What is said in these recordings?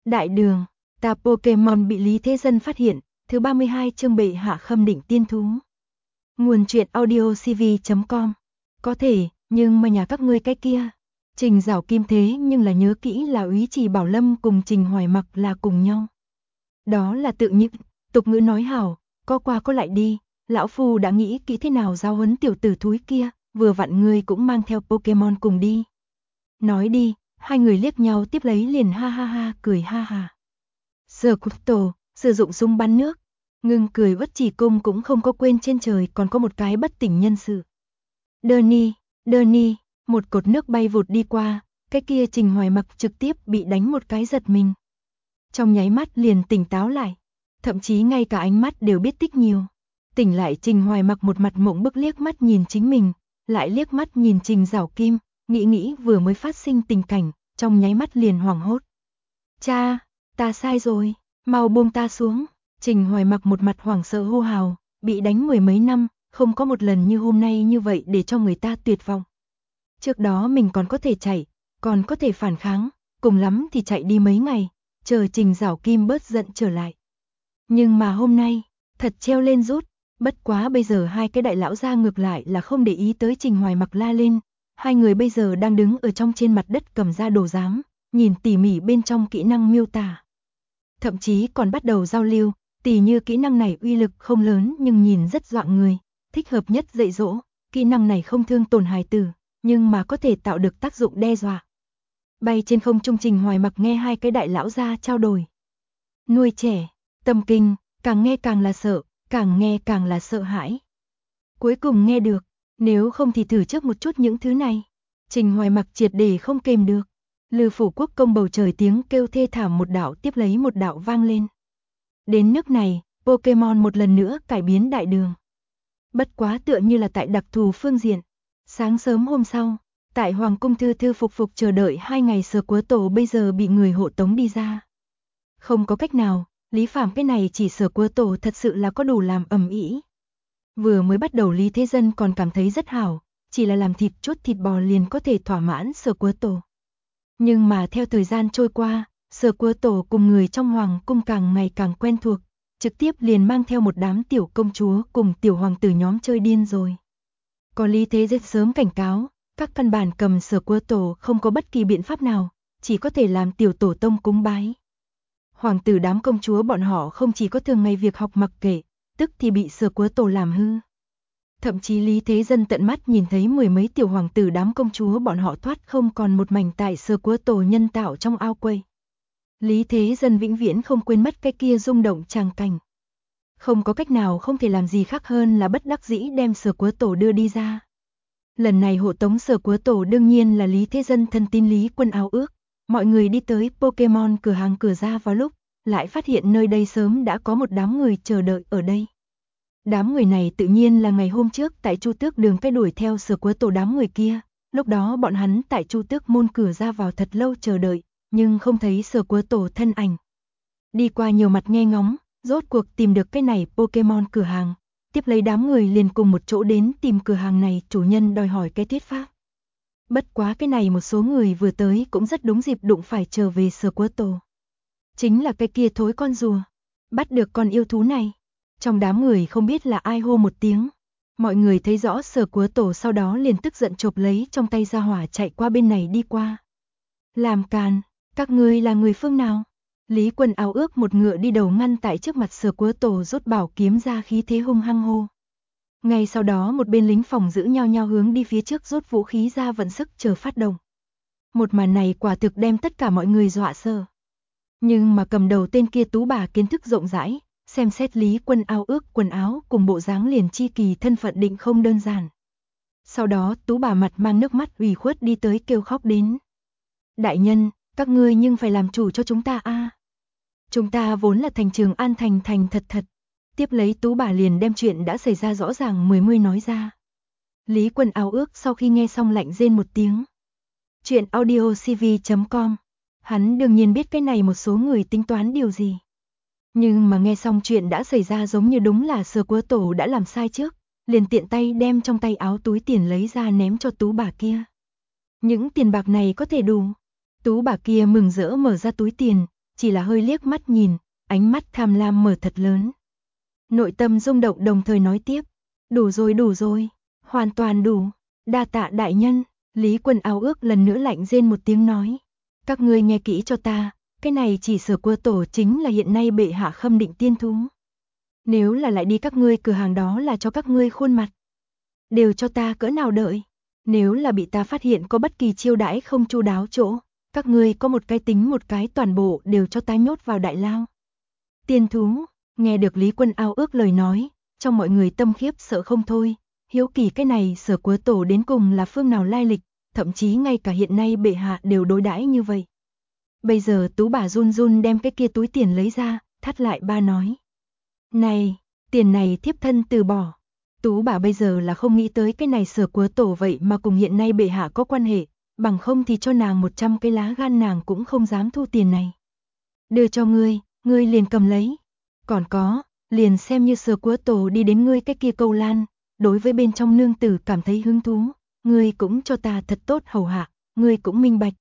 Đại đường, ta Pokemon bị Lý Thế Dân phát hiện, thứ 32 chương bệ hạ khâm định tiên thú. Nguồn truyện audio cv.com. Có thể, nhưng mà nhà các ngươi cái kia. Trình Giảo Kim thế nhưng là nhớ kỹ là Úy Trì Bảo Lâm cùng Trình Hoài Mặc là cùng nhau. Đó là tự những, tục ngữ nói hảo, có qua có lại đi, lão phu đã nghĩ kỹ thế nào giáo huấn tiểu tử thúi kia, vừa vặn ngươi cũng mang theo Pokemon cùng đi. Nói đi, hai người liếc nhau tiếp lấy liền ha ha ha cười ha ha. Squirtle, sử dụng súng bắn nước, ngưng cười Vất Chỉ Cung cũng không có quên trên trời còn có một cái bất tỉnh nhân sự. Đơ ni, một cột nước bay vụt đi qua, cái kia Trình Hoài Mặc trực tiếp bị đánh một cái giật mình. Trong nháy mắt liền tỉnh táo lại, thậm chí ngay cả ánh mắt đều biết tích nhiều. Tỉnh lại Trình Hoài Mặc một mặt mộng bức liếc mắt nhìn chính mình, lại liếc mắt nhìn Trình Giảo Kim, nghĩ vừa mới phát sinh tình cảnh, trong nháy mắt liền hoảng hốt. Cha, ta sai rồi, mau buông ta xuống. Trình Hoài Mặc một mặt hoảng sợ hô hào, bị đánh mười mấy năm, không có một lần như hôm nay như vậy để cho người ta tuyệt vọng. Trước đó mình còn có thể chạy, còn có thể phản kháng, cùng lắm thì chạy đi mấy ngày, chờ Trình Giảo Kim bớt giận trở lại. Nhưng mà hôm nay, thật treo lên rút, bất quá bây giờ hai cái đại lão gia ngược lại là không để ý tới Trình Hoài Mặc la lên, hai người bây giờ đang đứng ở trong trên mặt đất cầm ra đồ giám, nhìn tỉ mỉ bên trong kỹ năng miêu tả. Thậm chí còn bắt đầu giao lưu, tỉ như kỹ năng này uy lực không lớn nhưng nhìn rất dọa người, thích hợp nhất dạy dỗ, kỹ năng này không thương tổn hài tử, nhưng mà có thể tạo được tác dụng đe dọa. Bay trên không trung Trình Hoài Mặc nghe hai cái đại lão gia trao đổi. Nuôi trẻ, tâm kinh, càng nghe càng là sợ, càng nghe càng là sợ hãi. Cuối cùng nghe được, nếu không thì thử trước một chút những thứ này. Trình Hoài Mặc triệt để không kềm được. Lư Phủ Quốc công bầu trời tiếng kêu thê thảm một đạo tiếp lấy một đạo vang lên. Đến nước này, Pokemon một lần nữa cải biến đại đường. Bất quá tựa như là tại đặc thù phương diện. Sáng sớm hôm sau, tại Hoàng cung thư thư phục chờ đợi 2 ngày Squirtle bây giờ bị người hộ tống đi ra. Không có cách nào, Lý Phàm cái này chỉ Squirtle thật sự là có đủ làm ầm ĩ. Vừa mới bắt đầu Lý Thế Dân còn cảm thấy rất hảo, chỉ là làm thịt chút thịt bò liền có thể thỏa mãn Squirtle. Nhưng mà theo thời gian trôi qua, Squirtle cùng người trong hoàng cung càng ngày càng quen thuộc, trực tiếp liền mang theo một đám tiểu công chúa cùng tiểu hoàng tử nhóm chơi điên rồi. Có Lý Thế Dân sớm cảnh cáo, các căn bản cầm Squirtle không có bất kỳ biện pháp nào, chỉ có thể làm tiểu tổ tông cúng bái. Hoàng tử đám công chúa bọn họ không chỉ có thường ngày việc học mặc kệ, tức thì bị Squirtle làm hư. Thậm chí Lý Thế Dân tận mắt nhìn thấy mười mấy tiểu hoàng tử đám công chúa bọn họ thoát không còn một mảnh tại Squirtle nhân tạo trong ao quay. Lý Thế Dân vĩnh viễn không quên mất cái kia rung động tràng cảnh. Không có cách nào không thể làm gì khác hơn là bất đắc dĩ đem Squirtle đưa đi ra. Lần này hộ tống Squirtle đương nhiên là Lý Thế Dân thân tín Lý Quân Ao Ước. Mọi người đi tới Pokemon cửa hàng cửa ra vào lúc, lại phát hiện nơi đây sớm đã có một đám người chờ đợi ở đây. Đám người này tự nhiên là ngày hôm trước tại Chu Tước Đường cái đuổi theo Squirtle đám người kia, lúc đó bọn hắn tại Chu Tước môn cửa ra vào thật lâu chờ đợi, nhưng không thấy Squirtle thân ảnh. Đi qua nhiều mặt nghe ngóng, rốt cuộc tìm được cái này Pokemon cửa hàng, tiếp lấy đám người liền cùng một chỗ đến tìm cửa hàng này chủ nhân đòi hỏi cái thuyết pháp. Bất quá cái này một số người vừa tới cũng rất đúng dịp đụng phải trở về Squirtle. Chính là cái kia thối con rùa, bắt được con yêu thú này. Trong đám người không biết là ai hô một tiếng. Mọi người thấy rõ Squirtle sau đó liền tức giận chộp lấy trong tay ra hỏa chạy qua bên này đi qua. Làm càn, các ngươi là người phương nào? Lý Quân Ao Ước một ngựa đi đầu ngăn tại trước mặt Squirtle rút bảo kiếm ra khí thế hung hăng hô. Ngay sau đó một bên lính phòng giữ nhau nhau hướng đi phía trước rút vũ khí ra vận sức chờ phát động. Một màn này quả thực đem tất cả mọi người dọa sợ. Nhưng mà cầm đầu tên kia tú bà kiến thức rộng rãi, xem xét Lý Quân Ao Ước quần áo cùng bộ dáng liền chi kỳ thân phận định không đơn giản. Sau đó tú bà mặt mang nước mắt ủy khuất đi tới kêu khóc đến. Đại nhân, các ngươi nhưng phải làm chủ cho chúng ta a. Chúng ta vốn là thành Trường An thành thật. Tiếp lấy tú bà liền đem chuyện đã xảy ra rõ ràng mươi nói ra. Lý Quân Ao Ước sau khi nghe xong lạnh rên một tiếng. Chuyện audio cv.com. Hắn đương nhiên biết cái này một số người tính toán điều gì. Nhưng mà nghe xong chuyện đã xảy ra giống như đúng là Squirtle đã làm sai trước, liền tiện tay đem trong tay áo túi tiền lấy ra ném cho tú bà kia. Những tiền bạc này có thể đủ. Tú bà kia mừng rỡ mở ra túi tiền, chỉ là hơi liếc mắt nhìn, ánh mắt tham lam mở thật lớn. Nội tâm rung động đồng thời nói tiếp, đủ rồi, hoàn toàn đủ, đa tạ đại nhân. Lý Quân Ao Ước lần nữa lạnh rên một tiếng nói, các ngươi nghe kỹ cho ta, cái này chỉ Sở Cua Tổ chính là hiện nay bệ hạ khâm định tiên thú. Nếu là lại đi các ngươi cửa hàng đó là cho các ngươi khuôn mặt. Đều cho ta cỡ nào đợi. Nếu là bị ta phát hiện có bất kỳ chiêu đãi không chu đáo chỗ, các ngươi có một cái tính một cái toàn bộ đều cho ta nhốt vào đại lao. Tiên thú, nghe được Lý Quân Ao Ước lời nói, trong mọi người tâm khiếp sợ không thôi, hiếu kỳ cái này Sở Cua Tổ đến cùng là phương nào lai lịch, thậm chí ngay cả hiện nay bệ hạ đều đối đãi như vậy. Bây giờ Tú bà run run đem cái kia túi tiền lấy ra, thắt lại ba nói. Này, tiền này thiếp thân từ bỏ. Tú bà bây giờ là không nghĩ tới cái này Sở Cua Tổ vậy mà cùng hiện nay bệ hạ có quan hệ, bằng không thì cho nàng 100 cái lá gan nàng cũng không dám thu tiền này. Đưa cho ngươi liền cầm lấy. Còn có, liền xem như Sở Cua Tổ đi đến ngươi cái kia câu lan, đối với bên trong nương tử cảm thấy hứng thú, ngươi cũng cho ta thật tốt hầu hạ, ngươi cũng minh bạch.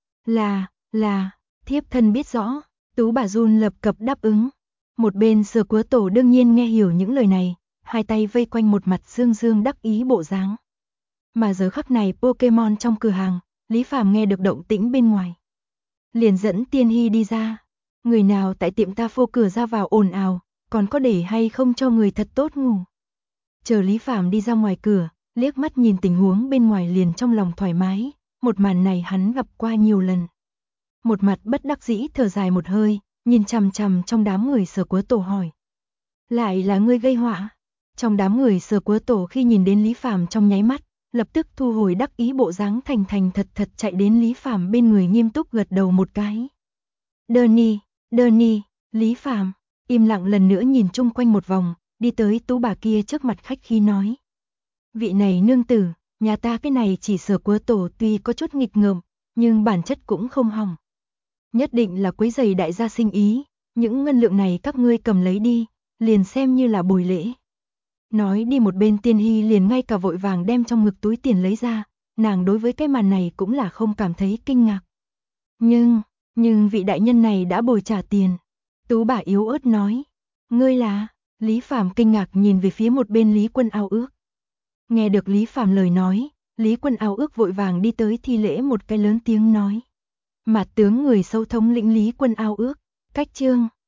Là, thiếp thân biết rõ, Tú bà run lập cập đáp ứng. Một bên Sở Cua Tổ đương nhiên nghe hiểu những lời này, hai tay vây quanh một mặt dương dương đắc ý bộ dáng. Mà giờ khắc này Pokemon trong cửa hàng, Lý Phàm nghe được động tĩnh bên ngoài. Liền dẫn Tiên Hy đi ra. Người nào tại tiệm ta phô cửa ra vào ồn ào, còn có để hay không cho người thật tốt ngủ. Chờ Lý Phàm đi ra ngoài cửa, liếc mắt nhìn tình huống bên ngoài liền trong lòng thoải mái, một màn này hắn gặp qua nhiều lần. Một mặt bất đắc dĩ thở dài một hơi, nhìn chằm chằm trong đám người Sở Cua Tổ hỏi. Lại là ngươi gây họa? Trong đám người Sở Cua Tổ khi nhìn đến Lý Phàm trong nháy mắt, lập tức thu hồi đắc ý bộ dáng thành thành thật thật chạy đến Lý Phàm bên người nghiêm túc gật đầu một cái. Đơ ni, Lý Phàm im lặng lần nữa nhìn chung quanh một vòng, đi tới Tú bà kia trước mặt khách khí nói. Vị này nương tử, nhà ta cái này chỉ Sở Cua Tổ tuy có chút nghịch ngợm, nhưng bản chất cũng không hỏng. Nhất định là quấy rầy đại gia sinh ý, những ngân lượng này các ngươi cầm lấy đi, liền xem như là bồi lễ. Nói đi một bên Tiên Hy liền ngay cả vội vàng đem trong ngực túi tiền lấy ra, nàng đối với cái màn này cũng là không cảm thấy kinh ngạc. Nhưng vị đại nhân này đã bồi trả tiền. Tú bà yếu ớt nói, ngươi là? Lý Phàm kinh ngạc nhìn về phía một bên Lý Quân Ao Ước. Nghe được Lý Phàm lời nói, Lý Quân Ao Ước vội vàng đi tới thi lễ một cái lớn tiếng nói. Mạt tướng người sâu thống lĩnh Lý Quân Ao Ước, cách chương.